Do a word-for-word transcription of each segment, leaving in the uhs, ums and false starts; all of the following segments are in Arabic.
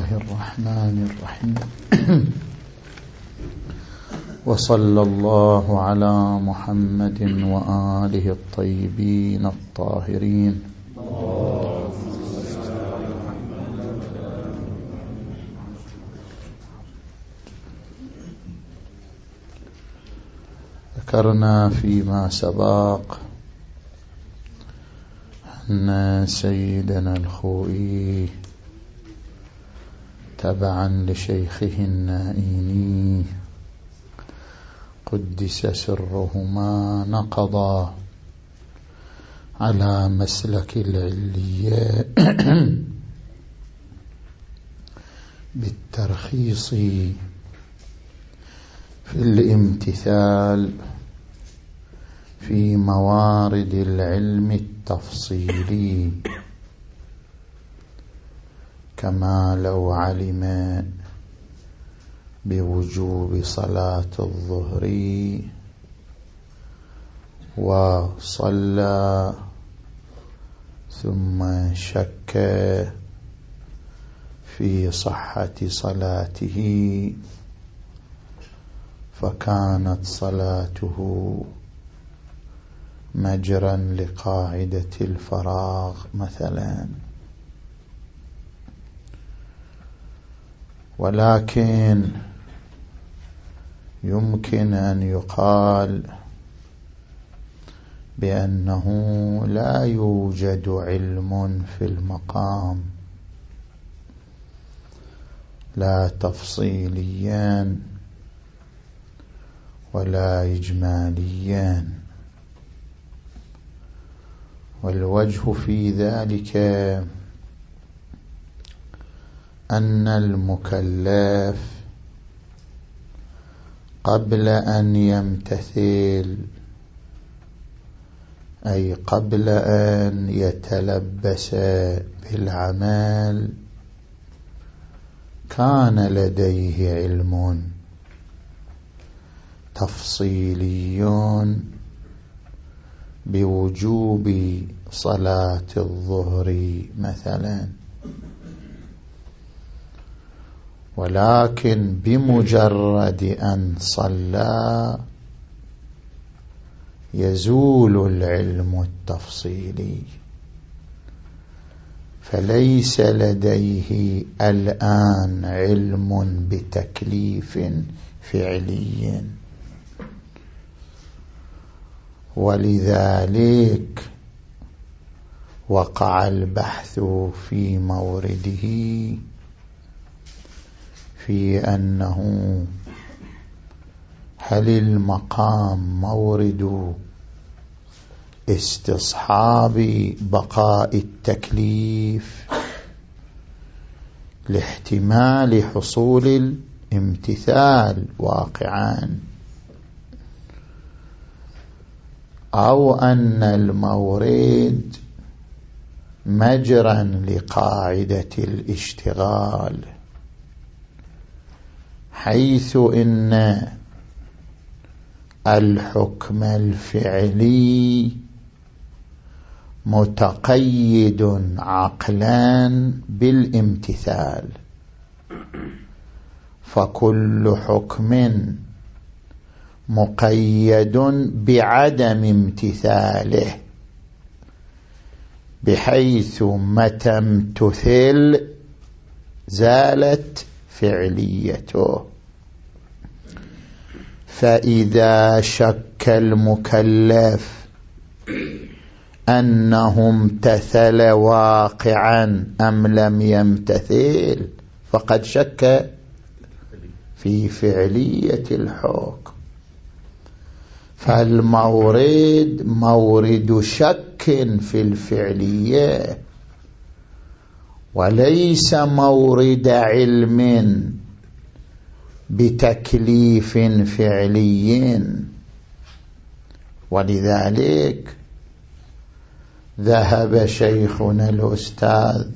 الله الرحمن الرحيم وصلى الله على محمد وآله الطيبين الطاهرين. ذكرنا فيما سبق أن سيدنا الخوئي تبعا لشيخه النائيني قدس سرهما نقضا على مسلك العلية بالترخيص في الامتثال في موارد العلم التفصيلي، كما لو علم بوجوب صلاة الظهر وصلى ثم شك في صحة صلاته فكانت صلاته مجرا لقاعدة الفراغ مثلا. ولكن يمكن أن يقال بأنه لا يوجد علم في المقام، لا تفصيليا ولا إجماليا، والوجه في ذلك أن المكلف قبل أن يمتثل، أي قبل أن يتلبس بالعمل، كان لديه علم تفصيلي بوجوب صلاة الظهر مثلا. ولكن بمجرد أن صلى يزول العلم التفصيلي، فليس لديه الآن علم بتكليف فعلي، ولذلك وقع البحث في مورده في أنه هل المقام مورد استصحاب بقاء التكليف لاحتمال حصول الامتثال واقعا، أو أن المورد مجرا لقاعدة الاشتغال، حيث إن الحكم الفعلي متقيد عقلا بالامتثال، فكل حكم مقيد بعدم امتثاله، بحيث متى امتثل زالت فعليته. فإذا شك المكلف أنه امتثل واقعا أم لم يمتثل فقد شك في فعلية الحكم، فالمورد مورد شك في الفعلية وليس مورد علم بتكليف فعلي. ولذلك ذهب شيخنا الأستاذ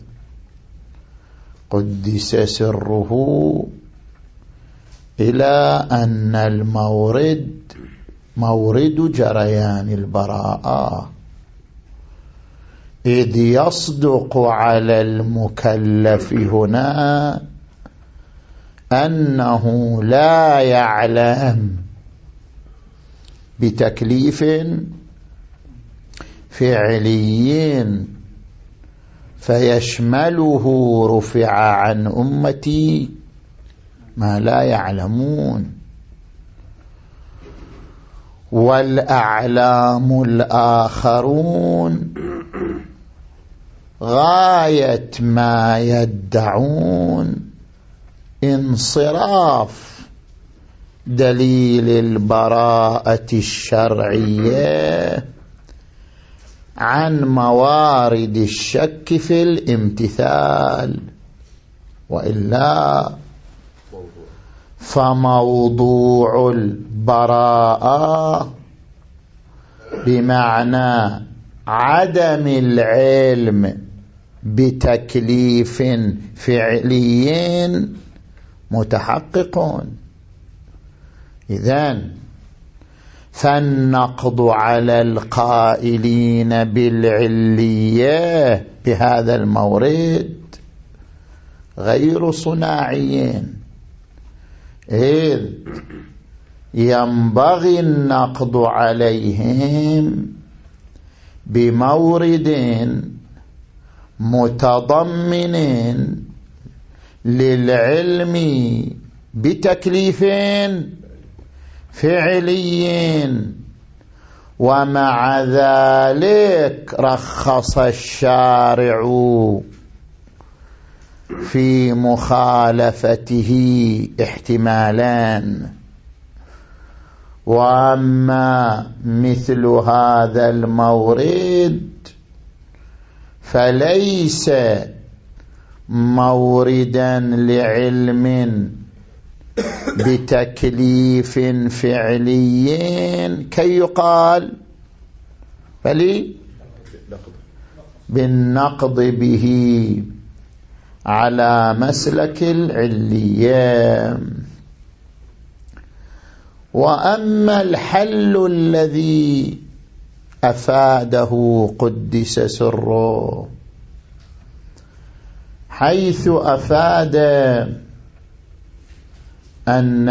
قدس سره إلى أن المورد مورد جريان البراءة، إذ يصدق على المكلف هنا أنه لا يعلم بتكليف فعلي فيشمله رفع عن أمتي ما لا يعلمون. والأعلام الآخرون غاية ما يدعون انصراف دليل البراءة الشرعية عن موارد الشك في الامتثال، وإلا فموضوع البراءة بمعنى عدم العلم بتكليف فعلي متحقق. إذن فالنقض على القائلين بالعلية بهذا المورد غير صناعيين، إذ ينبغي النقض عليهم بمورد متضمن للعلم بتكليف فعلي، ومع ذلك رخص الشارع في مخالفته احتمالان. وأما مثل هذا المورد فليس موردا لعلم بتكليف فعلي كي يقال بل بالنقض به على مسلك العلية. وأما الحل الذي أفاده قدس سره حيث أفاد أن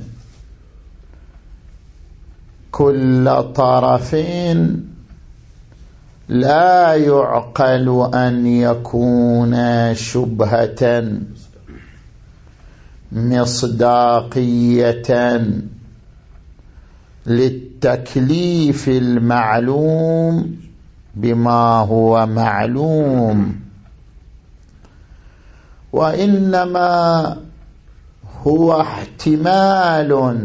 كل طرف لا يعقل أن يكون شبهة مصداقية للتكليف المعلوم بما هو معلوم، وإنما هو احتمال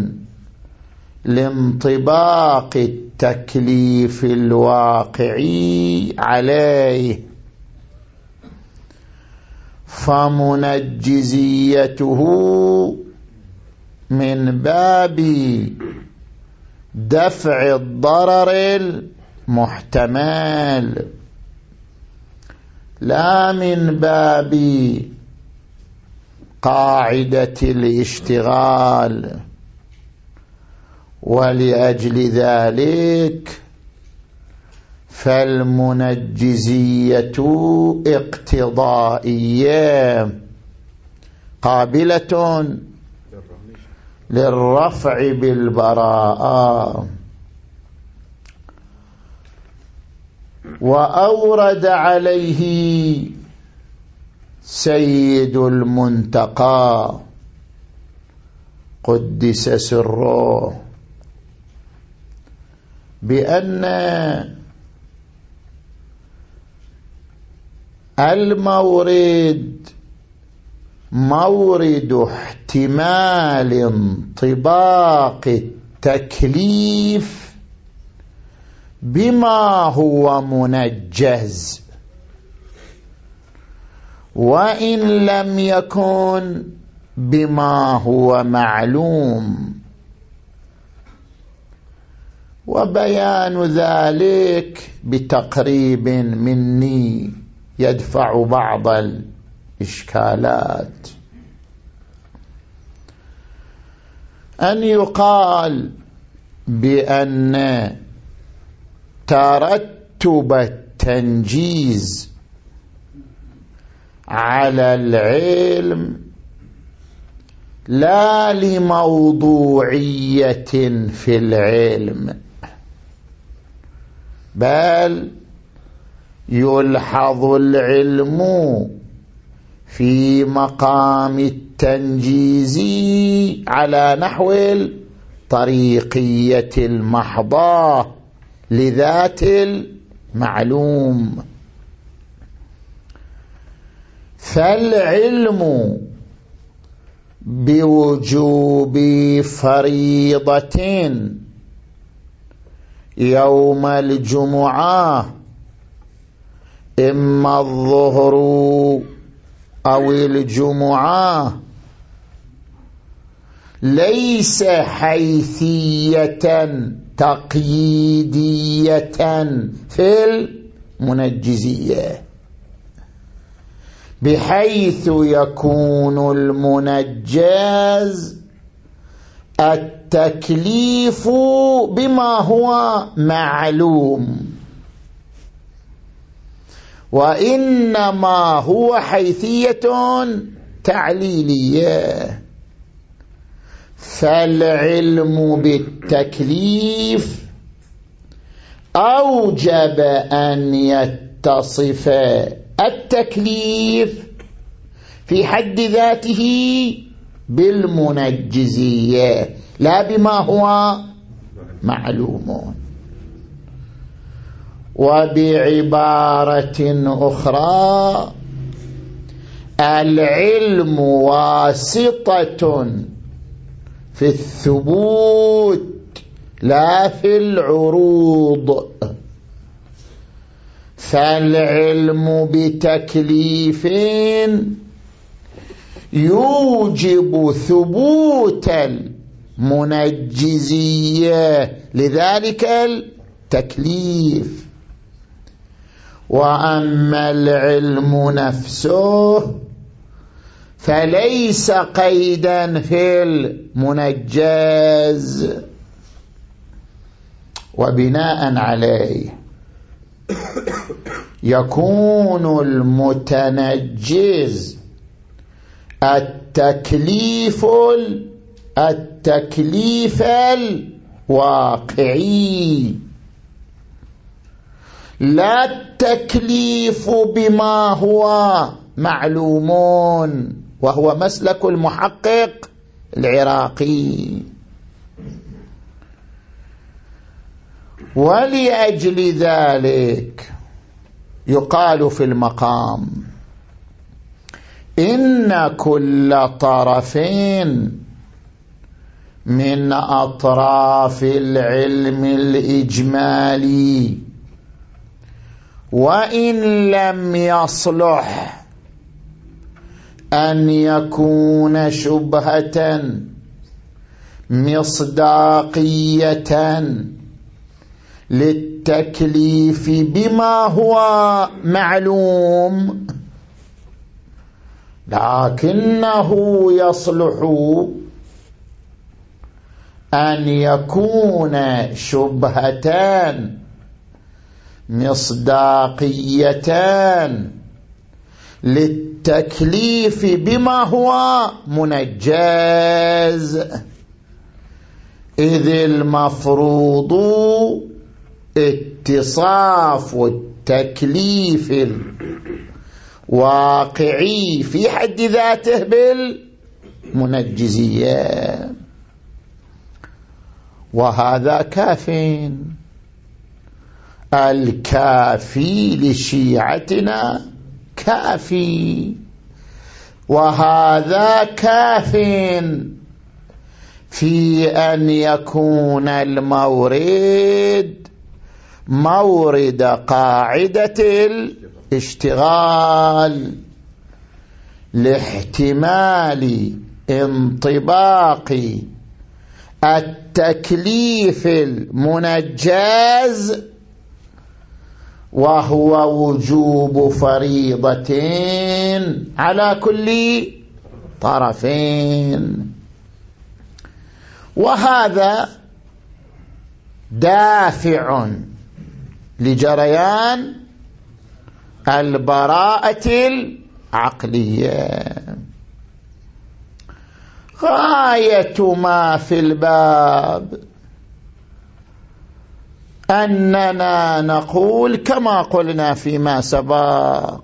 لانطباق التكليف الواقعي عليه، فمنجزيته من باب دفع الضرر المحتمل لا من باب قاعدة الاشتغال. ولأجل ذلك فالمنجزية اقتضائية قابلة للرفع بالبراءة. وأورد عليه سيد المنتقى قدس سره بأن المورد مورد احتمال انطباق التكليف بما هو منجز، وإن لم يكن بما هو معلوم. وبيان ذلك بتقريب مني يدفع بعض الإشكالات. أن يقال بأن ترتب التنجيز على العلم لا لموضوعية في العلم، بل يلحظ العلم في مقام التنجيز على نحو الطريقية المحضة لذات المعلوم. فالعلم بوجوب فريضة يوم الجمعة إما الظهر أو الجمعة ليس حيثية تقييدية في المنجزية، بحيث يكون المنجز التكليف بما هو معلوم، وإنما هو حيثية تعليلية. فالعلم بالتكليف أوجب أن يتصف التكليف في حد ذاته بالمنجزية لا بما هو معلوم. وبعبارة أخرى العلم واسطة في الثبوت لا في العروض. فالعلم بتكليف يوجب ثبوت المنجزية لذلك التكليف، وأما العلم نفسه فليس قيدا في المنجز. وبناء عليه يكون المتنجز التكليف التكليف الواقعي، لا التكليف بما هو معلومون، وهو مسلك المحقق العراقي. ولأجل ذلك يقال في المقام إن كل طرف من أطراف العلم الإجمالي وإن لم يصلح أن يكون شبهة مصداقية للتكليف بما هو معلوم، لكنه يصلح أن يكون شبهتان مصداقيتان للتكليف بما هو منجز، إذ المفروض اتصاف التكليف الواقعي في حد ذاته بالمنجزية. وهذا كاف، الكافي لشيعتنا كافي، وهذا كاف في أن يكون المورد مورد قاعدة الاشتغال لاحتمال انطباق التكليف المنجز، وهو وجوب فريضتين على كل طرفين. وهذا دافع لجريان البراءة العقلية. غاية ما في الباب أننا نقول كما قلنا فيما سبق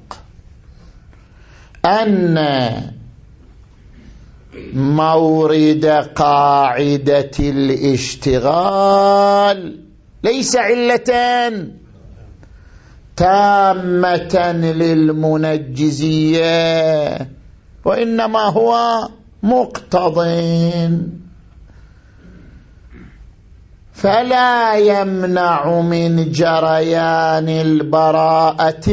أن مورد قاعدة الاشتغال ليس علة تامة للمنجزية، وإنما هو مقتضٍ، فلا يمنع من جريان البراءة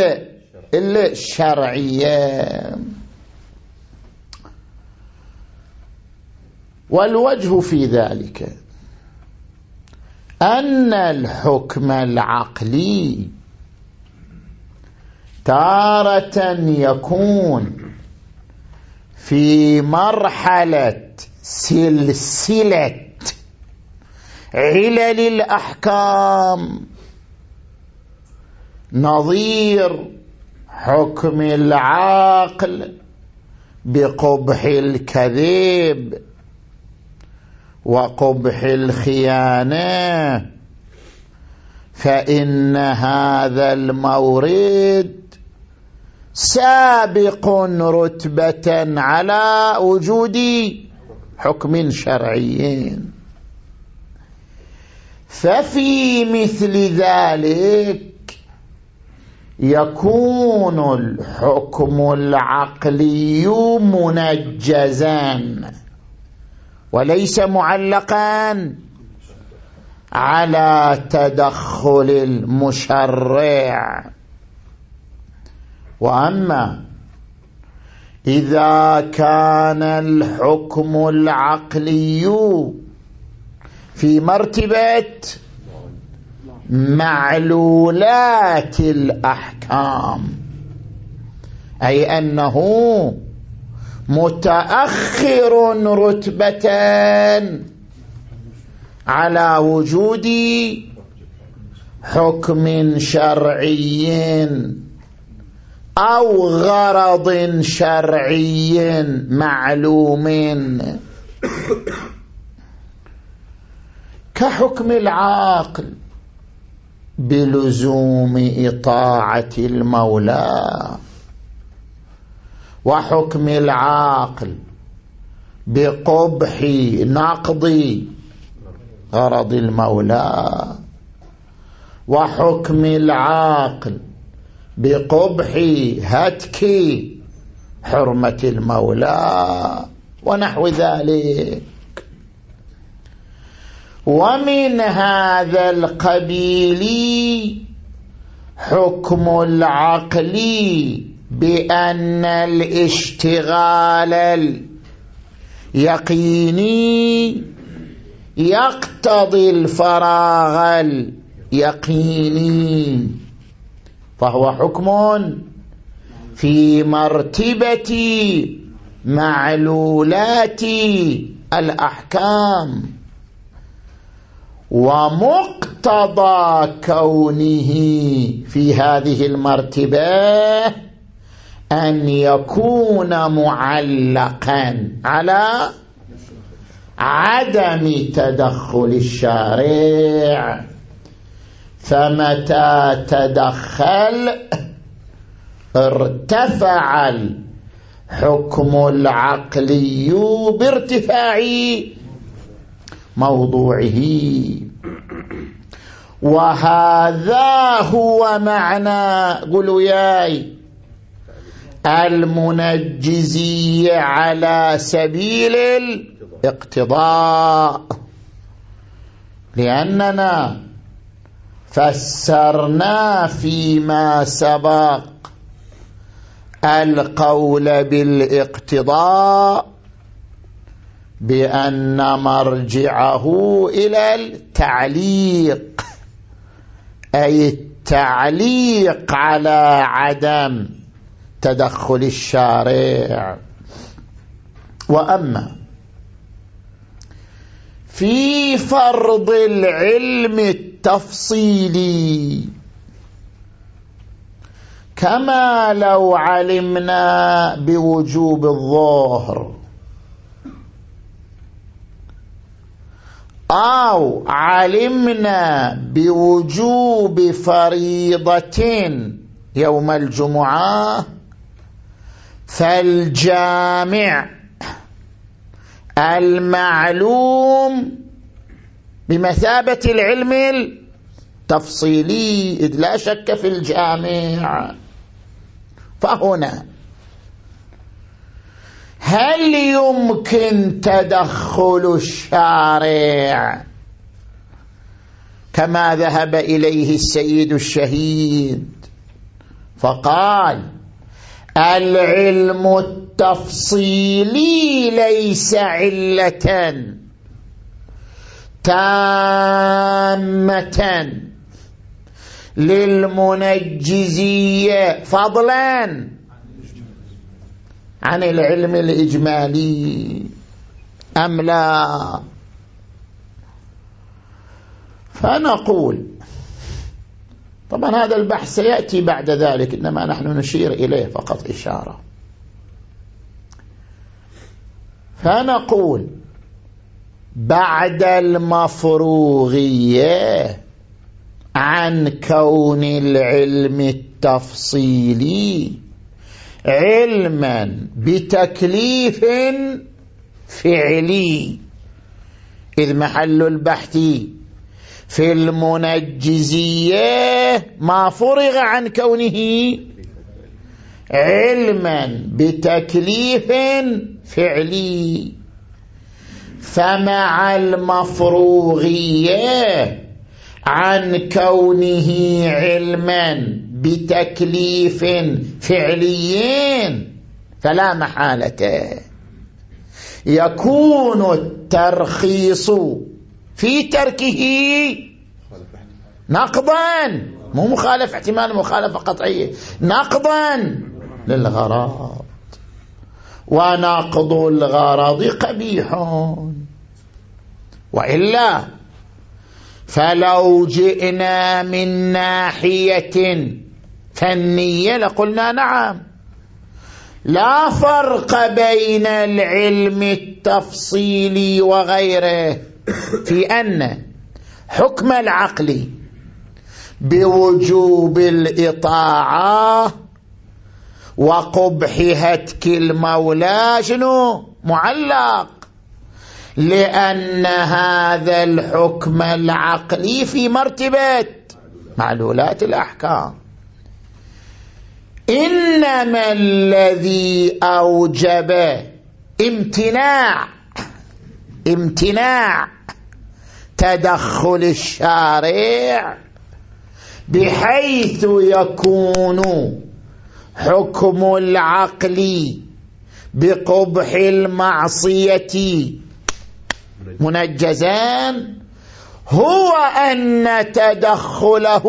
الشرعية. والوجه في ذلك أن الحكم العقلي تارة يكون في مرحلة سلسلة علل الأحكام، نظير حكم العقل بقبح الكذب وقبح الخيانة، فإن هذا المورد سابق رتبة على وجود حكم شرعي. ففي مثل ذلك يكون الحكم العقلي منجزا وليس معلقا على تدخل المشرع. وأما إذا كان الحكم العقلي في مرتبة معلولات الأحكام، أي أنه متأخر رتبة على وجود حكم شرعي أو غرض شرعي معلوم، كحكم العاقل بلزوم إطاعة المولى، وحكم العاقل بقبح نقض غرض المولى، وحكم العاقل بقبح هتك حرمة المولى ونحو ذلك. ومن هذا القبيل حكم العقل بأن الاشتغال اليقيني يقتضي الفراغ اليقيني، فهو حكم في مرتبة معلولات الأحكام، ومقتضى كونه في هذه المرتبة أن يكون معلقا على عدم تدخل الشارع، فمتى تدخل ارتفع الحكم العقلي بارتفاع موضوعه. وهذا هو معنى قولوا ياي المنجزي على سبيل الاقتضاء، لأننا فسرنا فيما سبق القول بالاقتضاء بأن مرجعه إلى التعليق، أي التعليق على عدم تدخل الشارع. وأما في فرض العلم التفصيلي، كما لو علمنا بوجوب الظهر أو علمنا بوجوب فريضة يوم الجمعة فالجامع المعلوم بمثابة العلم التفصيلي، إذ لا شك في الجامع. فهنا هل يمكن تدخل الشارع كما ذهب إليه السيد الشهيد فقال العلم التفصيلي ليس علة تامة للمنجزية فضلا عن العلم الإجمالي أم لا؟ فنقول طبعا هذا البحث سيأتي بعد ذلك، إنما نحن نشير إليه فقط إشارة. فنقول بعد المفروغية عن كون العلم التفصيلي علما بتكليف فعلي، إذ محل البحث في المنجزية ما فرغ عن كونه علما بتكليف فعلي، فمع المفروغية عن كونه علما بتكليف فعلي فلا محالة يكون الترخيص في تركه نقضا، مو مخالف احتمال مخالفة قطعية، نقضا للغرض، ونقض الغرض قبيح. وإلا فلو جئنا من ناحية فنية لقلنا نعم لا فرق بين العلم التفصيلي وغيره في أن حكم العقل بوجوب الإطاعة وقبح هتك المولى شنو معلق، لأن هذا الحكم العقلي في مرتبة معلولات الأحكام، إنما الذي أوجب امتناع امتناع تدخل الشارع بحيث يكون حكم العقل بقبح المعصية منجزان هو أن تدخله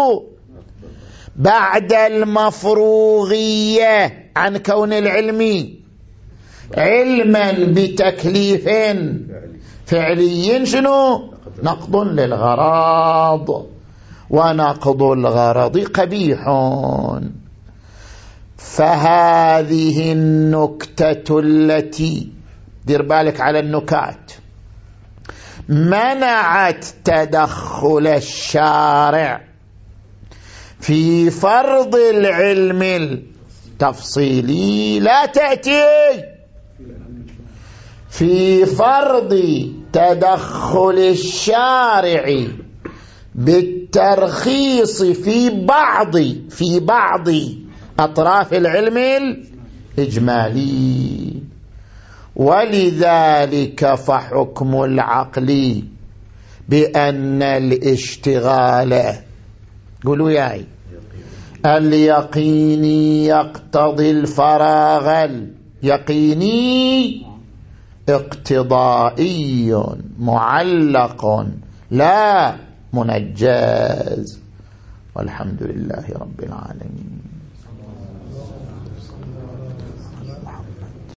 بعد المفروغية عن كون العلم علما بتكليف فعلي شنو نقض للغرض، ونقض الغرض قبيح. فهذه النكتة التي دير بالك على النكات منعت تدخل الشارع في فرض العلم التفصيلي لا تأتي في فرض تدخل الشارع بالترخيص في بعض في بعض أطراف العلم الإجمالي. ولذلك فحكم العقل بأن الاشتغال قولوا ياي اليقيني يقتضي الفراغ اليقيني اقتضائي معلق لا منجز. والحمد لله رب العالمين.